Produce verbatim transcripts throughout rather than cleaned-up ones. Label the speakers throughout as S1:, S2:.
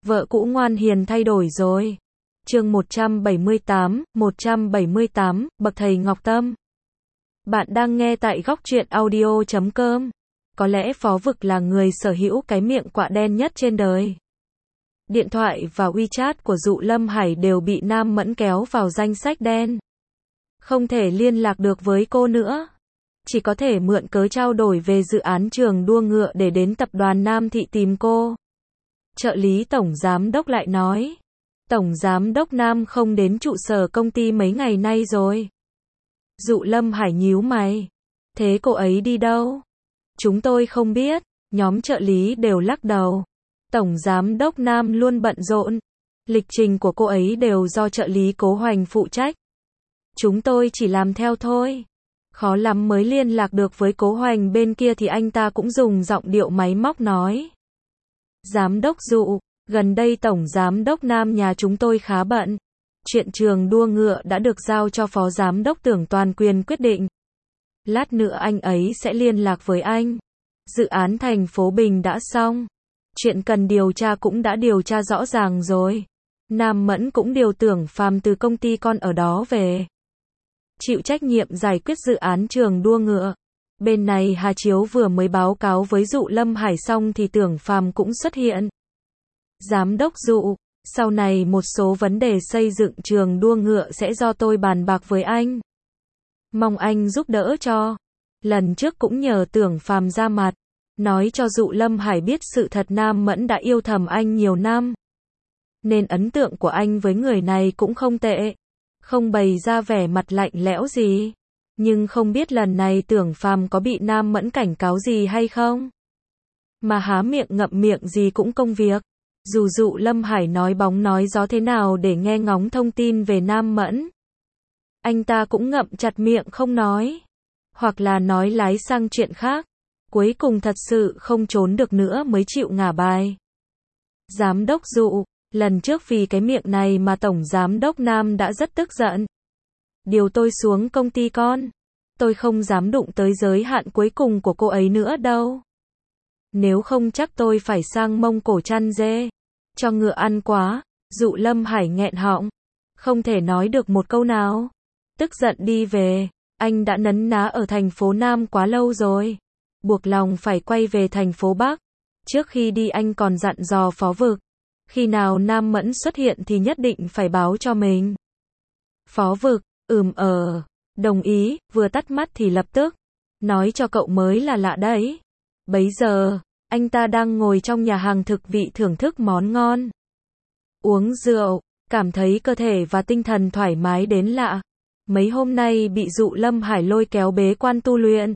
S1: Vợ cũ ngoan hiền thay đổi rồi. Chương một trăm bảy mươi tám, một trăm bảy mươi tám, bậc thầy Ngọc Tâm. Bạn đang nghe tại góc truyện audio chấm com. Có lẽ Phó Vực là người sở hữu cái miệng quạ đen nhất trên đời. Điện thoại và WeChat của Dụ Lâm Hải đều bị Nam Mẫn kéo vào danh sách đen. Không thể liên lạc được với cô nữa. Chỉ có thể mượn cớ trao đổi về dự án trường đua ngựa để đến tập đoàn Nam Thị tìm cô. Trợ lý tổng giám đốc lại nói, tổng giám đốc Nam không đến trụ sở công ty mấy ngày nay rồi. Dụ Lâm Hải nhíu mày, thế cô ấy đi đâu? Chúng tôi không biết, nhóm trợ lý đều lắc đầu. Tổng giám đốc Nam luôn bận rộn, lịch trình của cô ấy đều do trợ lý Cố Hoành phụ trách. Chúng tôi chỉ làm theo thôi. Khó lắm mới liên lạc được với Cố Hoành bên kia thì anh ta cũng dùng giọng điệu máy móc nói. Giám đốc Dụ, gần đây tổng giám đốc Nam nhà chúng tôi khá bận. Chuyện trường đua ngựa đã được giao cho phó giám đốc Tưởng toàn quyền quyết định. Lát nữa anh ấy sẽ liên lạc với anh. Dự án thành phố Bình đã xong. Chuyện cần điều tra cũng đã điều tra rõ ràng rồi. Nam Mẫn cũng điều Tưởng Phàm từ công ty con ở đó về. Chịu trách nhiệm giải quyết dự án trường đua ngựa. Bên này Hà Chiếu vừa mới báo cáo với Dụ Lâm Hải xong thì Tưởng Phàm cũng xuất hiện. Giám đốc Dụ, sau này một số vấn đề xây dựng trường đua ngựa sẽ do tôi bàn bạc với anh. Mong anh giúp đỡ cho. Lần trước cũng nhờ Tưởng Phàm ra mặt, nói cho Dụ Lâm Hải biết sự thật Nam Mẫn đã yêu thầm anh nhiều năm. Nên ấn tượng của anh với người này cũng không tệ. Không bày ra vẻ mặt lạnh lẽo gì. Nhưng không biết lần này Tưởng Phàm có bị Nam Mẫn cảnh cáo gì hay không? Mà há miệng ngậm miệng gì cũng công việc. Dù Dụ Lâm Hải nói bóng nói gió thế nào để nghe ngóng thông tin về Nam Mẫn, anh ta cũng ngậm chặt miệng không nói. Hoặc là nói lái sang chuyện khác. Cuối cùng thật sự không trốn được nữa mới chịu ngả bài. Giám đốc Dụ, lần trước vì cái miệng này mà tổng giám đốc Nam đã rất tức giận. Điều tôi xuống công ty con. Tôi không dám đụng tới giới hạn cuối cùng của cô ấy nữa đâu. Nếu không chắc tôi phải sang Mông Cổ chăn dê. Cho ngựa ăn quá. Dụ Lâm Hải nghẹn họng. Không thể nói được một câu nào. Tức giận đi về. Anh đã nấn ná ở thành phố Nam quá lâu rồi. Buộc lòng phải quay về thành phố Bắc. Trước khi đi anh còn dặn dò Phó Vực. Khi nào Nam Mẫn xuất hiện thì nhất định phải báo cho mình. Phó Vực, ừm ờ, đồng ý, vừa tắt mắt thì lập tức. Nói cho cậu mới là lạ đấy. Bấy giờ, anh ta đang ngồi trong nhà hàng thực vị thưởng thức món ngon. Uống rượu, cảm thấy cơ thể và tinh thần thoải mái đến lạ. Mấy hôm nay bị Dụ Lâm Hải lôi kéo bế quan tu luyện.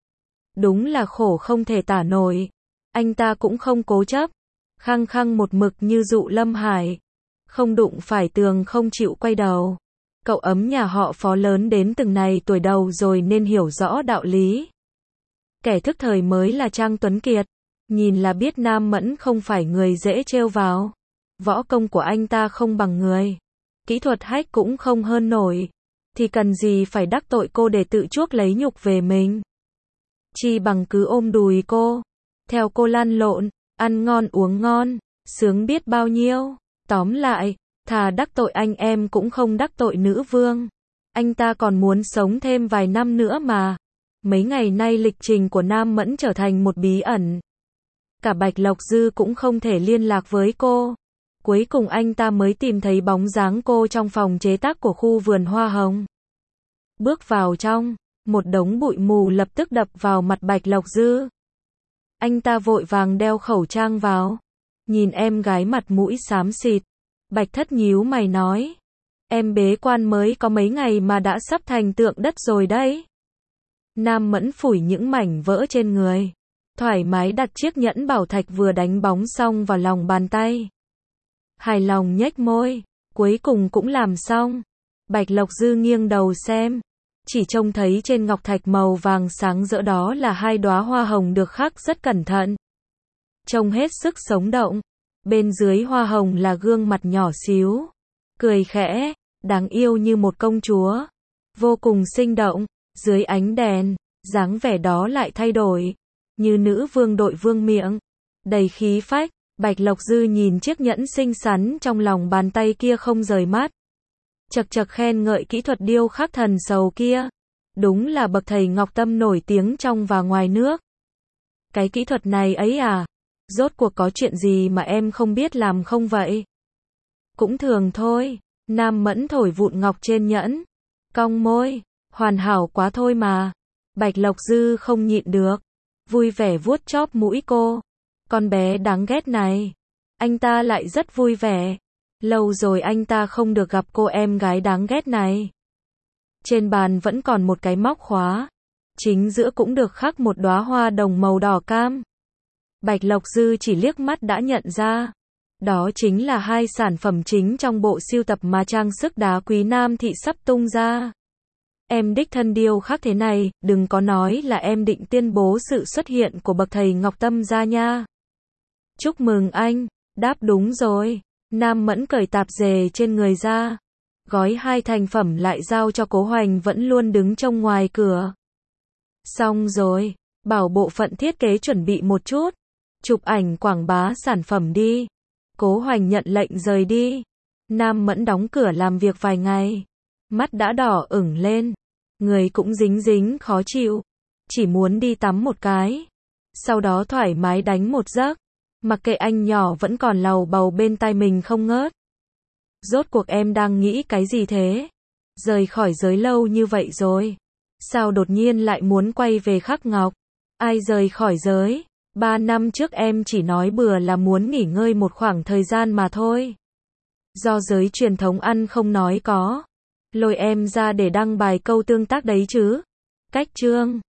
S1: Đúng là khổ không thể tả nổi. Anh ta cũng không cố chấp. Khăng khăng một mực như Dụ Lâm Hải. Không đụng phải tường không chịu quay đầu. Cậu ấm nhà họ Phó lớn đến từng này tuổi đầu rồi nên hiểu rõ đạo lý. Kẻ thức thời mới là Trang Tuấn Kiệt. Nhìn là biết Nam Mẫn không phải người dễ trêu vào. Võ công của anh ta không bằng người. Kỹ thuật hack cũng không hơn nổi. Thì cần gì phải đắc tội cô để tự chuốc lấy nhục về mình. Chi bằng cứ ôm đùi cô. Theo cô lăn lộn, ăn ngon uống ngon, sướng biết bao nhiêu. Tóm lại, thà đắc tội anh em cũng không đắc tội nữ vương. Anh ta còn muốn sống thêm vài năm nữa mà. Mấy ngày nay lịch trình của Nam Mẫn trở thành một bí ẩn. Cả Bạch Lộc Dư cũng không thể liên lạc với cô. Cuối cùng anh ta mới tìm thấy bóng dáng cô trong phòng chế tác của khu vườn hoa hồng. Bước vào trong, một đống bụi mù lập tức đập vào mặt Bạch Lộc Dư. Anh ta vội vàng đeo khẩu trang vào. Nhìn em gái mặt mũi xám xịt. Bạch Thất nhíu mày nói. Em bế quan mới có mấy ngày mà đã sắp thành tượng đất rồi đấy. Nam Mẫn phủi những mảnh vỡ trên người. Thoải mái đặt chiếc nhẫn bảo thạch vừa đánh bóng xong vào lòng bàn tay. Hài lòng nhếch môi. Cuối cùng cũng làm xong. Bạch Lộc Dư nghiêng đầu xem. Chỉ trông thấy trên ngọc thạch màu vàng sáng rỡ đó là hai đóa hoa hồng được khắc rất cẩn thận. Trông hết sức sống động. Bên dưới hoa hồng là gương mặt nhỏ xíu. Cười khẽ, đáng yêu như một công chúa. Vô cùng sinh động. Dưới ánh đèn, dáng vẻ đó lại thay đổi. Như nữ vương đội vương miệng. Đầy khí phách. Bạch Lộc Dư nhìn chiếc nhẫn xinh xắn trong lòng bàn tay kia không rời mắt. Chật chật khen ngợi kỹ thuật điêu khắc thần sầu kia. Đúng là bậc thầy Ngọc Tâm nổi tiếng trong và ngoài nước. Cái kỹ thuật này ấy à? Rốt cuộc có chuyện gì mà em không biết làm không vậy? Cũng thường thôi. Nam Mẫn thổi vụn ngọc trên nhẫn. Cong môi. Hoàn hảo quá thôi mà. Bạch Lộc Dư không nhịn được. Vui vẻ vuốt chóp mũi cô. Con bé đáng ghét này. Anh ta lại rất vui vẻ. Lâu rồi anh ta không được gặp cô em gái đáng ghét này. Trên bàn vẫn còn một cái móc khóa. Chính giữa cũng được khắc một đóa hoa đồng màu đỏ cam. Bạch Lộc Dư chỉ liếc mắt đã nhận ra. Đó chính là hai sản phẩm chính trong bộ sưu tập mà trang sức đá quý Nam Thị sắp tung ra. Em đích thân điêu khắc thế này, đừng có nói là em định tuyên bố sự xuất hiện của bậc thầy Ngọc Tâm ra nha. Chúc mừng anh, đáp đúng rồi. Nam Mẫn cởi tạp dề trên người ra. Gói hai thành phẩm lại giao cho Cố Hoành vẫn luôn đứng trông ngoài cửa. Xong rồi, bảo bộ phận thiết kế chuẩn bị một chút. Chụp ảnh quảng bá sản phẩm đi. Cố Hoành nhận lệnh rời đi. Nam Mẫn đóng cửa làm việc vài ngày. Mắt đã đỏ ửng lên. Người cũng dính dính khó chịu. Chỉ muốn đi tắm một cái. Sau đó thoải mái đánh một giấc. Mặc kệ anh nhỏ vẫn còn lầu bầu bên tai mình không ngớt. Rốt cuộc em đang nghĩ cái gì thế? Rời khỏi giới lâu như vậy rồi. Sao đột nhiên lại muốn quay về khắc ngọc? Ai rời khỏi giới? Ba năm trước em chỉ nói bừa là muốn nghỉ ngơi một khoảng thời gian mà thôi. Do giới truyền thống ăn không nói có. Lôi em ra để đăng bài câu tương tác đấy chứ. Cách chương